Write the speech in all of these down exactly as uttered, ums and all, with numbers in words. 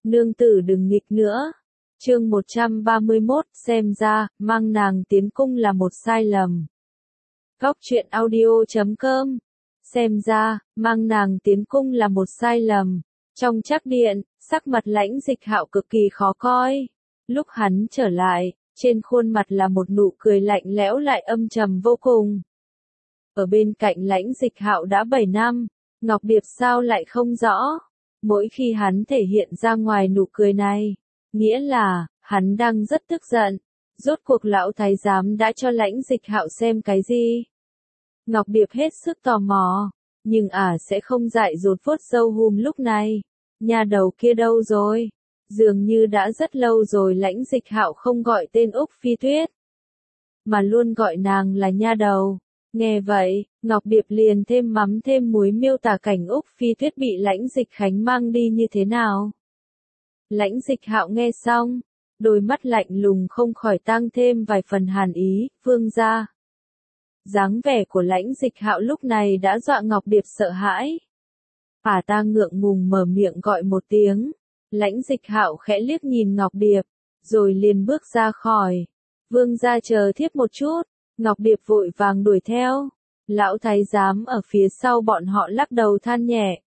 nương tử đừng nghịch nữa. Chương một trăm ba mươi mốt, xem ra, mang nàng tiến cung là một sai lầm. Góc truyện audio chấm com. Xem ra, mang nàng tiến cung là một sai lầm. Trong trác điện, sắc mặt Lãnh Dịch Hạo cực kỳ khó coi. Lúc hắn trở lại, trên khuôn mặt là một nụ cười lạnh lẽo lại âm trầm vô cùng. Ở bên cạnh Lãnh Dịch Hạo đã bảy năm, Ngọc Điệp sao lại không rõ. Mỗi khi hắn thể hiện ra ngoài nụ cười này, nghĩa là, hắn đang rất tức giận. Rốt cuộc lão thái giám đã cho Lãnh Dịch Hạo xem cái gì? Ngọc Điệp hết sức tò mò, nhưng ả à sẽ không dại dột vuốt râu hùm lúc này. Nhà đầu kia đâu rồi? Dường như đã rất lâu rồi Lãnh Dịch Hạo không gọi tên Úc Phi Tuyết, mà luôn gọi nàng là nha đầu. Nghe vậy, Ngọc Điệp liền thêm mắm thêm muối miêu tả cảnh Úc Phi Tuyết bị Lãnh Dịch Khánh mang đi như thế nào. Lãnh Dịch Hạo nghe xong, đôi mắt lạnh lùng không khỏi tăng thêm vài phần hàn ý, vương gia. Dáng vẻ của Lãnh Dịch Hạo lúc này đã dọa Ngọc Điệp sợ hãi. Ả ta ngượng ngùng mở miệng gọi một tiếng. Lãnh Dịch Hạo khẽ liếc nhìn Ngọc Điệp, rồi liền bước ra khỏi. Vương gia chờ thiếp một chút. Ngọc Điệp vội vàng đuổi theo. Lão thái giám ở phía sau bọn họ lắc đầu than nhẹ.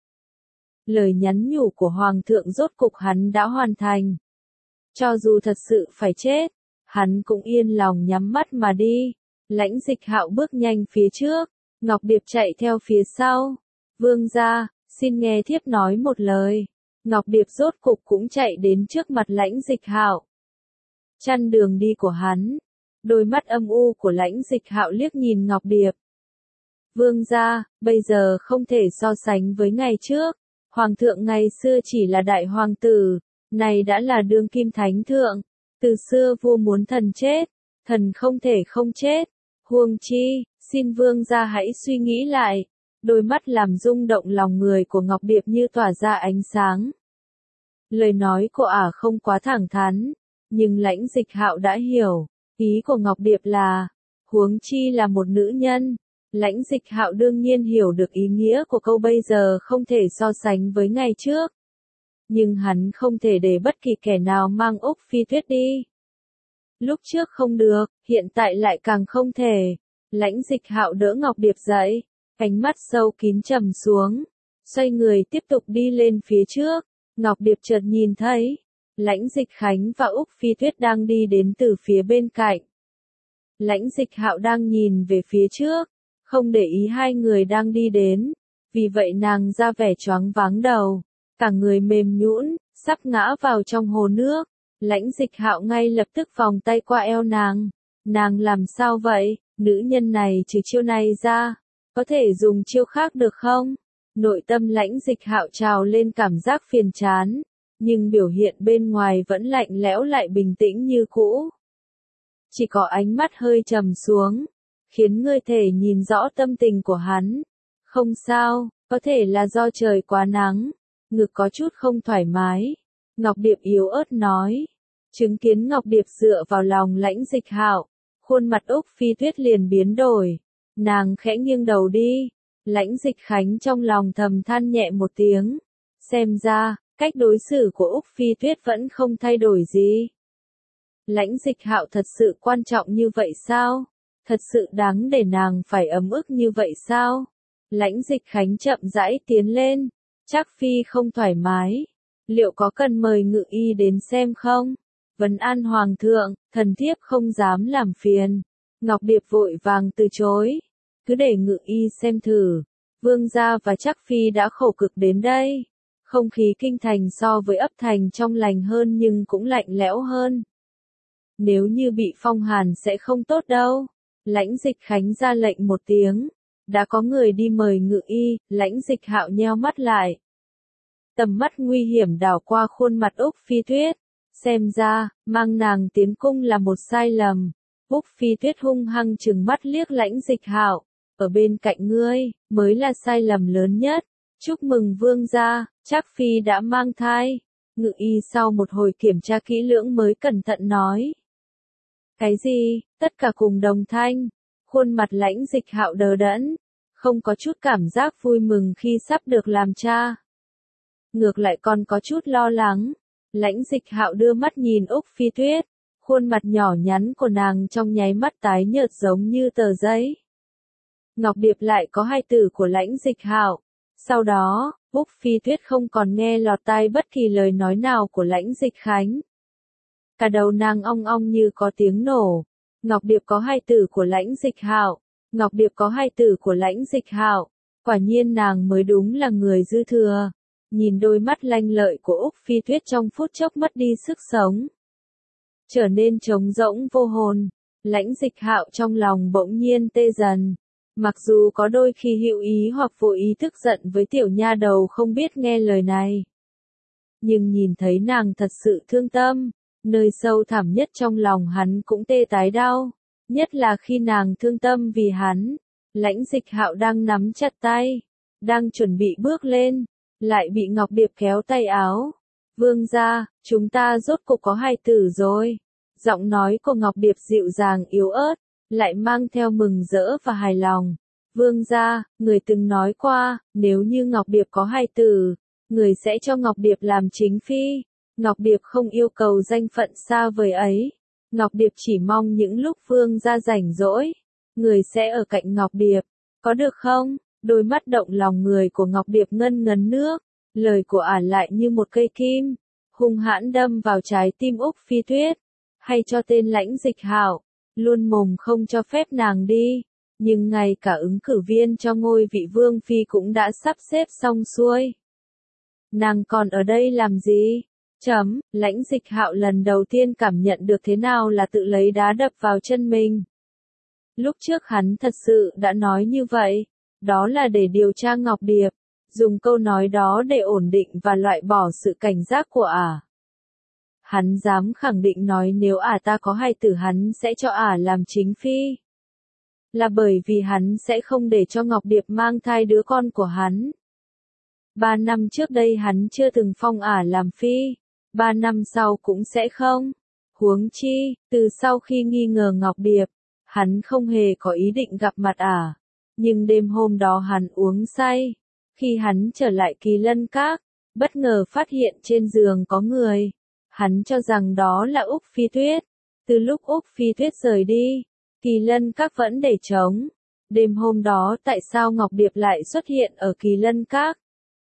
Lời nhắn nhủ của Hoàng thượng rốt cục hắn đã hoàn thành. Cho dù thật sự phải chết, hắn cũng yên lòng nhắm mắt mà đi. Lãnh Dịch Hạo bước nhanh phía trước, Ngọc Điệp chạy theo phía sau. Vương gia, xin nghe thiếp nói một lời. Ngọc Điệp rốt cục cũng chạy đến trước mặt Lãnh Dịch Hạo. Chăn đường đi của hắn. Đôi mắt âm u của Lãnh Dịch Hạo liếc nhìn Ngọc Điệp. Vương gia, bây giờ không thể so sánh với ngày trước. Hoàng thượng ngày xưa chỉ là đại hoàng tử, này đã là đương kim thánh thượng. Từ xưa vua muốn thần chết, thần không thể không chết. Huống chi, xin vương gia hãy suy nghĩ lại. Đôi mắt làm rung động lòng người của Ngọc Điệp như tỏa ra ánh sáng. Lời nói của ả không quá thẳng thắn, nhưng Lãnh Dịch Hạo đã hiểu. Ý của Ngọc Điệp là, huống chi là một nữ nhân. Lãnh Dịch Hạo đương nhiên hiểu được ý nghĩa của câu bây giờ không thể so sánh với ngày trước. Nhưng hắn không thể để bất kỳ kẻ nào mang Úc Phi Tuyết đi. Lúc trước không được, hiện tại lại càng không thể. Lãnh Dịch Hạo đỡ Ngọc Điệp dậy, ánh mắt sâu kín trầm xuống, xoay người tiếp tục đi lên phía trước. Ngọc Điệp chợt nhìn thấy, Lãnh Dịch Khánh và Úc Phi Tuyết đang đi đến từ phía bên cạnh. Lãnh Dịch Hạo đang nhìn về phía trước, không để ý hai người đang đi đến, vì vậy nàng ra vẻ choáng váng đầu, cả người mềm nhũn, sắp ngã vào trong hồ nước. Lãnh Dịch Hạo ngay lập tức vòng tay qua eo nàng. Nàng làm sao vậy? Nữ nhân này trừ chiêu này ra, có thể dùng chiêu khác được không? Nội tâm Lãnh Dịch Hạo trào lên cảm giác phiền chán, nhưng biểu hiện bên ngoài vẫn lạnh lẽo lại bình tĩnh như cũ. Chỉ có ánh mắt hơi trầm xuống, khiến người thể nhìn rõ tâm tình của hắn. Không sao, có thể là do trời quá nắng, ngực có chút không thoải mái. Ngọc Điệp yếu ớt nói. Chứng kiến Ngọc Điệp dựa vào lòng Lãnh Dịch Hạo, khuôn mặt Úc Phi Tuyết liền biến đổi. Nàng khẽ nghiêng đầu đi. Lãnh Dịch Khánh trong lòng thầm than nhẹ một tiếng. Xem ra, cách đối xử của Úc Phi Tuyết vẫn không thay đổi gì. Lãnh Dịch Hạo thật sự quan trọng như vậy sao? Thật sự đáng để nàng phải ấm ức như vậy sao? Lãnh Dịch Khánh chậm rãi tiến lên. Trác phi không thoải mái. Liệu có cần mời ngự y đến xem không? Vấn an Hoàng thượng, thần thiếp không dám làm phiền. Ngọc Điệp vội vàng từ chối. Cứ để ngự y xem thử. Vương gia và Trác phi đã khổ cực đến đây. Không khí kinh thành so với ấp thành trong lành hơn nhưng cũng lạnh lẽo hơn. Nếu như bị phong hàn sẽ không tốt đâu. Lãnh Dịch Khánh ra lệnh một tiếng. Đã có người đi mời ngự y. Lãnh Dịch Hạo nheo mắt lại. Tầm mắt nguy hiểm đảo qua khuôn mặt Úc Phi Tuyết. Xem ra, mang nàng tiến cung là một sai lầm. Úc Phi Tuyết hung hăng trừng mắt liếc Lãnh Dịch Hạo. Ở bên cạnh ngươi, mới là sai lầm lớn nhất. Chúc mừng vương gia, Trác phi đã mang thai. Ngự y sau một hồi kiểm tra kỹ lưỡng mới cẩn thận nói. Cái gì? Tất cả cùng đồng thanh. Khuôn mặt Lãnh Dịch Hạo đờ đẫn, không có chút cảm giác vui mừng khi sắp được làm cha. Ngược lại còn có chút lo lắng. Lãnh Dịch Hạo đưa mắt nhìn Úc Phi Tuyết, khuôn mặt nhỏ nhắn của nàng trong nháy mắt tái nhợt giống như tờ giấy. Ngọc Điệp lại có hai tử của Lãnh Dịch Hạo. Sau đó, Úc Phi Tuyết không còn nghe lọt tai bất kỳ lời nói nào của Lãnh Dịch Khánh. Cả đầu nàng ong ong như có tiếng nổ. Ngọc Điệp có hai tử của Lãnh Dịch Hạo. Ngọc Điệp có hai tử của Lãnh Dịch Hạo. Quả nhiên nàng mới đúng là người dư thừa. Nhìn đôi mắt lanh lợi của Úc Phi Tuyết trong phút chốc mất đi sức sống, trở nên trống rỗng vô hồn. Lãnh Dịch Hạo trong lòng bỗng nhiên tê dần. Mặc dù có đôi khi hữu ý hoặc vô ý tức giận với tiểu nha đầu không biết nghe lời này, nhưng nhìn thấy nàng thật sự thương tâm, nơi sâu thẳm nhất trong lòng hắn cũng tê tái đau. Nhất là khi nàng thương tâm vì hắn. Lãnh Dịch Hạo đang nắm chặt tay, đang chuẩn bị bước lên, lại bị Ngọc Điệp kéo tay áo. Vương gia, chúng ta rốt cục có hài tử rồi. Giọng nói của Ngọc Điệp dịu dàng yếu ớt, lại mang theo mừng rỡ và hài lòng. Vương gia, người từng nói qua, nếu như Ngọc Điệp có hài tử, người sẽ cho Ngọc Điệp làm chính phi. Ngọc Điệp không yêu cầu danh phận xa vời ấy. Ngọc Điệp chỉ mong những lúc vương gia rảnh rỗi, người sẽ ở cạnh Ngọc Điệp. Có được không? Đôi mắt động lòng người của Ngọc Điệp ngân ngấn nước. Lời của ả lại như một cây kim, hung hãn đâm vào trái tim Úc Phi Tuyết. Hay cho tên Lãnh Dịch Hạo, luôn mồm không cho phép nàng đi. Nhưng ngay cả ứng cử viên cho ngôi vị vương phi cũng đã sắp xếp xong xuôi. Nàng còn ở đây làm gì? Chấm, Lãnh Dịch Hạo lần đầu tiên cảm nhận được thế nào là tự lấy đá đập vào chân mình. Lúc trước hắn thật sự đã nói như vậy, đó là để điều tra Ngọc Điệp, dùng câu nói đó để ổn định và loại bỏ sự cảnh giác của ả. Hắn dám khẳng định nói nếu ả ta có hài tử hắn sẽ cho ả làm chính phi. Là bởi vì hắn sẽ không để cho Ngọc Điệp mang thai đứa con của hắn. Ba năm trước đây hắn chưa từng phong ả làm phi, ba năm sau cũng sẽ không. Huống chi, từ sau khi nghi ngờ Ngọc Điệp, hắn không hề có ý định gặp mặt ả. Nhưng đêm hôm đó hắn uống say. Khi hắn trở lại Kỳ Lân Các, bất ngờ phát hiện trên giường có người. Hắn cho rằng đó là Úc Phi Tuyết. Từ lúc Úc Phi Tuyết rời đi, Kỳ Lân Các vẫn để trống. Đêm hôm đó tại sao Ngọc Điệp lại xuất hiện ở Kỳ Lân Các?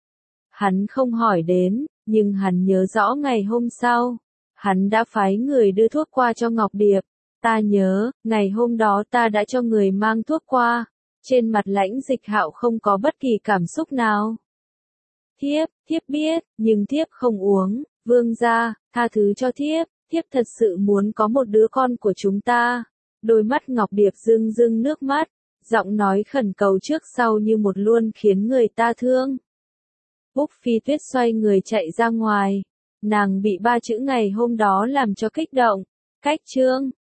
Hắn không hỏi đến, nhưng hắn nhớ rõ ngày hôm sau. Hắn đã phái người đưa thuốc qua cho Ngọc Điệp. Ta nhớ, ngày hôm đó ta đã cho người mang thuốc qua. Trên mặt Lãnh Dịch Hạo không có bất kỳ cảm xúc nào. Thiếp, thiếp biết, nhưng thiếp không uống. Vương gia, tha thứ cho thiếp, thiếp thật sự muốn có một đứa con của chúng ta. Đôi mắt Ngọc Điệp rưng rưng nước mắt, giọng nói khẩn cầu trước sau như một luôn khiến người ta thương. Úc Phi Tuyết xoay người chạy ra ngoài. Nàng bị ba chữ ngày hôm đó làm cho kích động. Cách chương